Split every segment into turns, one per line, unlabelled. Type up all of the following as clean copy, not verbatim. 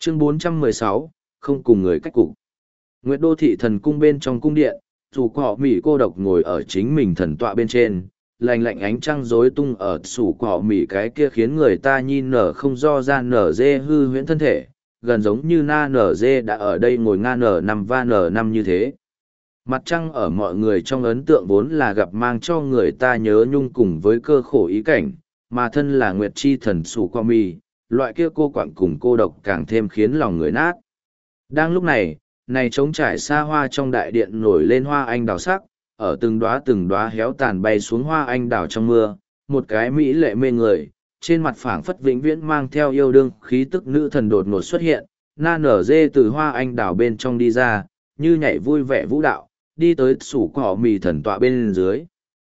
Chương 416, không cùng người cách cục. Nguyệt đô thị thần cung bên trong cung điện, dù cỏ mỉ cô độc ngồi ở chính mình thần tọa bên trên, lạnh lạnh ánh trăng rối tung ở sủ cỏ mỉ cái kia khiến người ta nhìn nở không do ra nở dê hư huyễn thân thể, gần giống như na nở dê đã ở đây ngồi nga nở năm va nở năm như thế. Mặt trăng ở mọi người trong ấn tượng vốn là gặp mang cho người ta nhớ nhung cùng với cơ khổ ý cảnh, mà thân là Nguyệt chi thần sủ cỏ mỉ, loại kia cô quạng cùng cô độc càng thêm khiến lòng người nát. Đang lúc này, này trống trải xa hoa trong đại điện nổi lên hoa anh đào sắc, ở từng đóa héo tàn bay xuống hoa anh đào trong mưa, một cái mỹ lệ mê người, trên mặt phảng phất vĩnh viễn mang theo yêu đương khí tức nữ thần đột ngột xuất hiện, na nở dê từ hoa anh đào bên trong đi ra, như nhảy vui vẻ vũ đạo, đi tới sủ cỏ mì thần tọa bên dưới.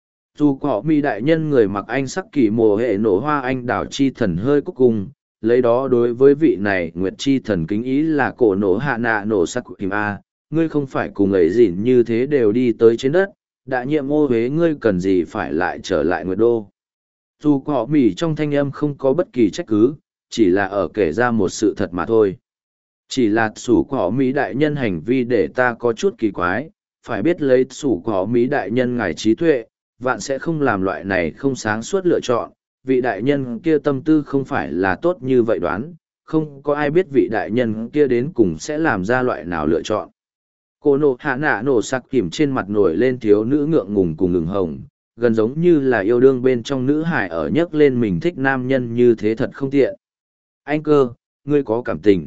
Dù cỏ mì đại nhân người mặc anh sắc kỳ mùa hệ nổ hoa anh đào chi thần hơi cúc cung, lấy đó đối với vị này nguyệt chi thần kính ý là cổ nổ hạ nạ nổ sắc kìm a, ngươi không phải cùng ấy dỉn như thế đều đi tới trên đất, đã nhiệm ô huế ngươi cần gì phải lại trở lại nguyệt đô. Dù cỏ mỉ trong thanh âm không có bất kỳ trách cứ, chỉ là ở kể ra một sự thật mà thôi. Chỉ là sủ cỏ mỹ đại nhân hành vi để ta có chút kỳ quái, phải biết lấy sủ cỏ mỹ đại nhân ngài trí tuệ, vạn sẽ không làm loại này không sáng suốt lựa chọn. Vị đại nhân kia tâm tư không phải là tốt như vậy đoán, không có ai biết vị đại nhân kia đến cùng sẽ làm ra loại nào lựa chọn. Cô nộ hạ nạ nổ sặc kìm trên mặt nổi lên thiếu nữ ngượng ngùng cùng ngừng hồng, gần giống như là yêu đương bên trong nữ hải ở nhấc lên mình thích nam nhân như thế thật không tiện. Anh cơ, ngươi có cảm tình.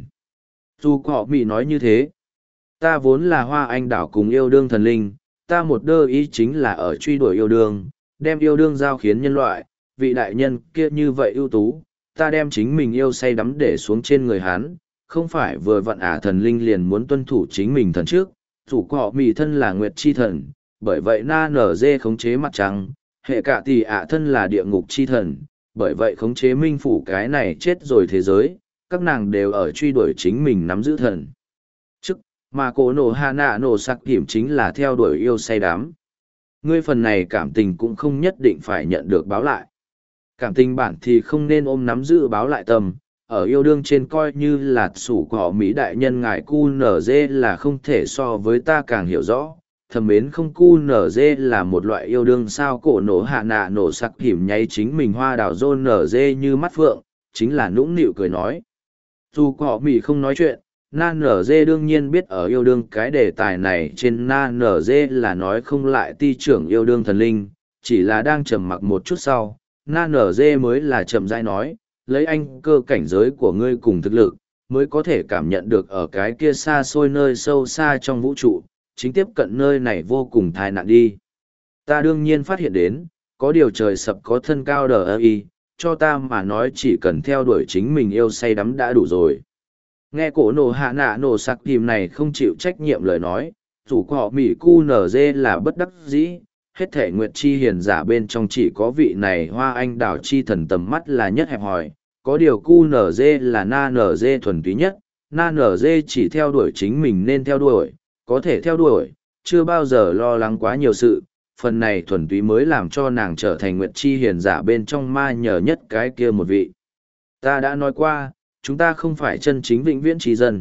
Dù họ bị nói như thế, ta vốn là hoa anh đảo cùng yêu đương thần linh, ta một đơ ý chính là ở truy đuổi yêu đương, đem yêu đương giao khiến nhân loại, vị đại nhân kia như vậy ưu tú, ta đem chính mình yêu say đắm để xuống trên người hắn, không phải vừa vặn thần linh liền muốn tuân thủ chính mình thần trước, chủ họ mì thân là nguyệt chi thần, bởi vậy na nở dê khống chế mặt trăng, hệ cả tỷ thân là địa ngục chi thần, bởi vậy khống chế minh phủ cái này chết rồi thế giới, các nàng đều ở truy đuổi chính mình nắm giữ thần. Chức, mà cổ nổ hạ nạ nổ sặc kiểm chính là theo đuổi yêu say đắm. Ngươi phần này cảm tình cũng không nhất định phải nhận được báo lại. Cảm tình bản thì không nên ôm nắm giữ báo lại tâm, ở yêu đương trên coi như là sủ của họ Mỹ đại nhân ngài cu nở dê là không thể so với ta càng hiểu rõ. Thầm mến không cu nở dê là một loại yêu đương sao cổ nổ hạ nạ nổ sặc hiểm nháy chính mình hoa đào rôn nở dê như mắt phượng, chính là nũng nịu cười nói. Dù của họ Mỹ không nói chuyện, na nở dê đương nhiên biết ở yêu đương cái đề tài này trên na nở dê là nói không lại ti trưởng yêu đương thần linh, chỉ là đang trầm mặc một chút sau, na nở dê mới là chậm rãi nói, lấy anh cơ cảnh giới của ngươi cùng thực lực, mới có thể cảm nhận được ở cái kia xa xôi nơi sâu xa trong vũ trụ, chính tiếp cận nơi này vô cùng tai nạn đi. Ta đương nhiên phát hiện đến, có điều trời sập có thân cao đờ ơ y, cho ta mà nói chỉ cần theo đuổi chính mình yêu say đắm đã đủ rồi. Nghe cổ nổ hạ nạ nổ sặc tìm này không chịu trách nhiệm lời nói, chủ của họ Mỹ cu nở dê là bất đắc dĩ, hết thể nguyệt chi hiền giả bên trong chỉ có vị này hoa anh đảo chi thần tầm mắt là nhất hẹp hòi, có điều cu nở dê là na nở dê thuần túy nhất, na nở dê chỉ theo đuổi chính mình nên theo đuổi, có thể theo đuổi, chưa bao giờ lo lắng quá nhiều sự, phần này thuần túy mới làm cho nàng trở thành nguyệt chi hiền giả bên trong ma nhờ nhất cái kia một vị. Ta đã nói qua, chúng ta không phải chân chính vĩnh viễn trí dân.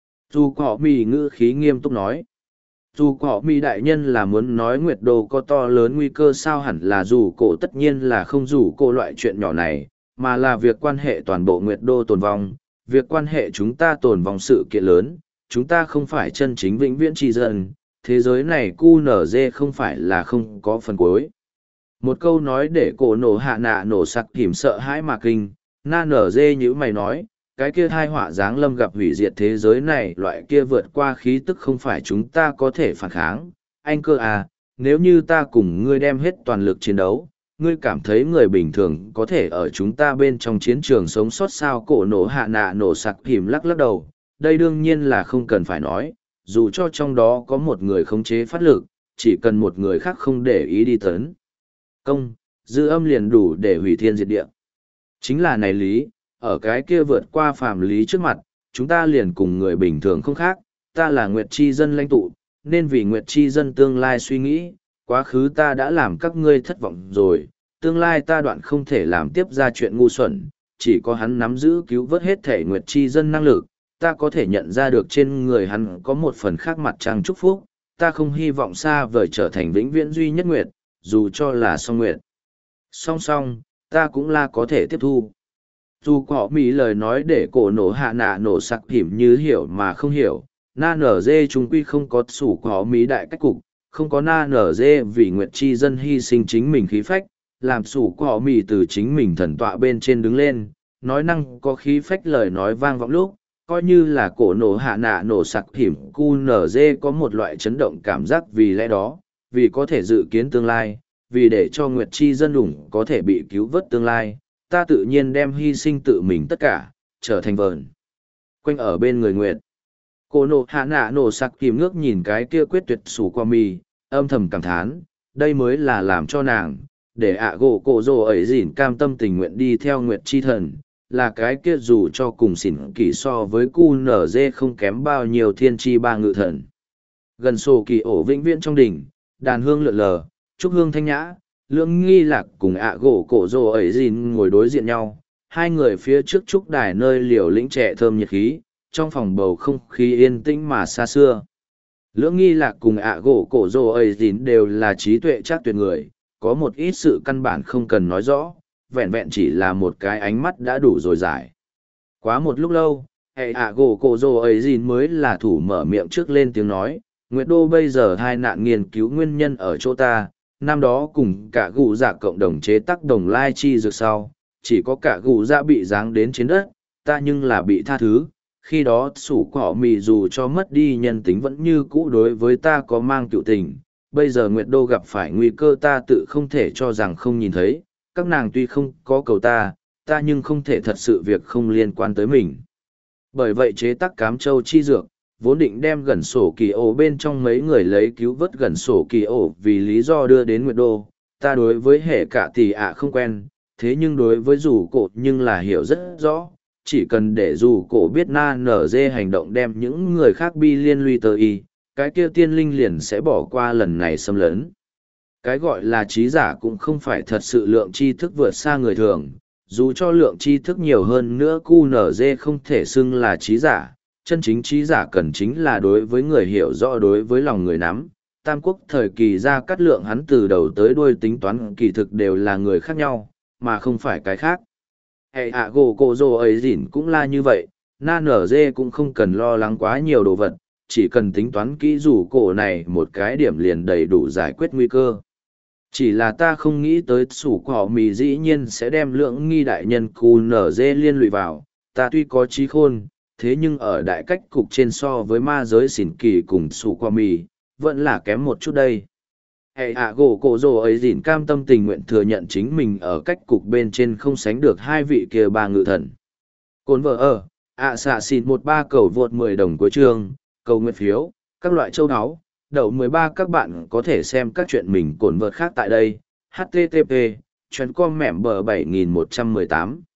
Dù cỏ mì ngữ khí nghiêm túc nói. Dù cỏ mì đại nhân là muốn nói nguyệt đồ có to lớn nguy cơ sao hẳn là dù cổ tất nhiên là không dù cổ loại chuyện nhỏ này, mà là việc quan hệ toàn bộ nguyệt đô tồn vong, việc quan hệ chúng ta tồn vong sự kiện lớn, chúng ta không phải chân chính vĩnh viễn trí dân, thế giới này cu nở dê không phải là không có phần cuối. Một câu nói để cổ nổ hạ nạ nổ sặc kìm sợ hãi mà kinh, na nở dê như mày nói, cái kia thai họa giáng lâm gặp hủy diệt thế giới này loại kia vượt qua khí tức không phải chúng ta có thể phản kháng. Anh cơ à, nếu như ta cùng ngươi đem hết toàn lực chiến đấu, ngươi cảm thấy người bình thường có thể ở chúng ta bên trong chiến trường sống sót sao cổ nổ hạ nạ nổ sặc kìm lắc lắc đầu. Đây đương nhiên là không cần phải nói, dù cho trong đó có một người khống chế phát lực, chỉ cần một người khác không để ý đi tấn công, dư âm liền đủ để hủy thiên diệt địa. Chính là này lý, ở cái kia vượt qua phàm lý trước mặt, chúng ta liền cùng người bình thường không khác, ta là Nguyệt Chi dân lãnh tụ, nên vì Nguyệt Chi dân tương lai suy nghĩ, quá khứ ta đã làm các ngươi thất vọng rồi, tương lai ta đoạn không thể làm tiếp ra chuyện ngu xuẩn, chỉ có hắn nắm giữ cứu vớt hết thể Nguyệt Chi dân năng lực, ta có thể nhận ra được trên người hắn có một phần khác mặt trăng chúc phúc, ta không hy vọng xa vời trở thành vĩnh viễn duy nhất nguyệt, dù cho là song nguyệt. Song song, ta cũng là có thể tiếp thu. Dù có mỹ lời nói để cổ nổ hạ nạ nổ sặc hiểm như hiểu mà không hiểu, na nở dê chúng quy không có sủ có mỹ đại cách cục, không có na nở dê vì nguyệt chi dân hy sinh chính mình khí phách, làm sủ có mỹ từ chính mình thần tọa bên trên đứng lên, nói năng có khí phách lời nói vang vọng lúc, coi như là cổ nổ hạ nạ nổ sặc hiểm cu nở dê có một loại chấn động cảm giác vì lẽ đó, vì có thể dự kiến tương lai, vì để cho nguyệt chi dân đủng có thể bị cứu vớt tương lai, ta tự nhiên đem hy sinh tự mình tất cả, trở thành vợn quanh ở bên người nguyệt. Cô nộ hạ nạ nổ sặc kìm ngước nhìn cái kia quyết tuyệt sủ qua mì, âm thầm cảm thán, đây mới là làm cho nàng, để ạ gỗ cổ rồ ấy dỉn cam tâm tình nguyện đi theo nguyệt chi thần, là cái kia dù cho cùng xỉn kỳ so với cu nở dê không kém bao nhiêu thiên chi ba ngự thần. Gần sổ kỳ ổ vĩnh viễn trong đỉnh, đàn hương lượn lờ, trúc hương thanh nhã, lưỡng nghi lạc cùng ạ gỗ cổ rồ ấy dìn ngồi đối diện nhau, hai người phía trước trúc đài nơi liều lĩnh trẻ thơm nhiệt khí, trong phòng bầu không khí yên tĩnh mà xa xưa. Lưỡng nghi lạc cùng ạ gỗ cổ rồ ấy dìn đều là trí tuệ chắc tuyệt người, có một ít sự căn bản không cần nói rõ, vẹn vẹn chỉ là một cái ánh mắt đã đủ rồi giải. Quá một lúc lâu, hệ ạ gỗ cổ rồ ấy dìn mới là thủ mở miệng trước lên tiếng nói, Nguyệt Đô bây giờ hai nạn nghiên cứu nguyên nhân ở chỗ ta, năm đó cùng cả gù dạ cộng đồng chế tác đồng lai chi dược sau, chỉ có cả gù dạ bị giáng đến trên đất, ta nhưng là bị tha thứ, khi đó sủ cỏ mì dù cho mất đi nhân tính vẫn như cũ đối với ta có mang cựu tình, bây giờ Nguyệt Đô gặp phải nguy cơ ta tự không thể cho rằng không nhìn thấy, các nàng tuy không có cầu ta nhưng không thể thật sự việc không liên quan tới mình. Bởi vậy chế tác cám châu chi dược, vốn định đem gần sổ kỳ ổ bên trong mấy người lấy cứu vớt gần sổ kỳ ổ vì lý do đưa đến Nguyệt Đô, ta đối với hệ cả tỷ ạ không quen, thế nhưng đối với dù cổ nhưng là hiểu rất rõ, chỉ cần để dù cổ biết na nở dê hành động đem những người khác bi liên lụy tới y, cái kia tiên linh liền sẽ bỏ qua lần này xâm lấn. Cái gọi là trí giả cũng không phải thật sự lượng tri thức vượt xa người thường, dù cho lượng tri thức nhiều hơn nữa QNZ không thể xưng là trí giả, chân chính trí giả cần chính là đối với người hiểu rõ đối với lòng người nắm. Tam quốc thời kỳ ra cắt lượng hắn từ đầu tới đuôi tính toán kỳ thực đều là người khác nhau, mà không phải cái khác. Hệ ạ gỗ cổ rồ ấy dỉn cũng là như vậy, na nở dê cũng không cần lo lắng quá nhiều đồ vật, chỉ cần tính toán kỹ dù cổ này một cái điểm liền đầy đủ giải quyết nguy cơ. Chỉ là ta không nghĩ tới sủ cỏ mì dĩ nhiên sẽ đem lượng nghi đại nhân cù nở dê liên lụy vào, ta tuy có trí khôn, thế nhưng ở đại cách cục trên so với ma giới xỉn kỳ cùng sủ cỏ mì, vẫn là kém một chút đây. Hệ ạ gỗ cổ rồ ấy dỉn cam tâm tình nguyện thừa nhận chính mình ở cách cục bên trên không sánh được hai vị kia ba ngự thần. Cồn vợ ở, ạ xạ xịn 13 cầu vượt 10 đồng cuối chương, cầu nguyện phiếu, các loại châu áo. Đậu 13 các bạn có thể xem các chuyện mình cồn vợt khác tại đây. http://com mẻm bờ 7118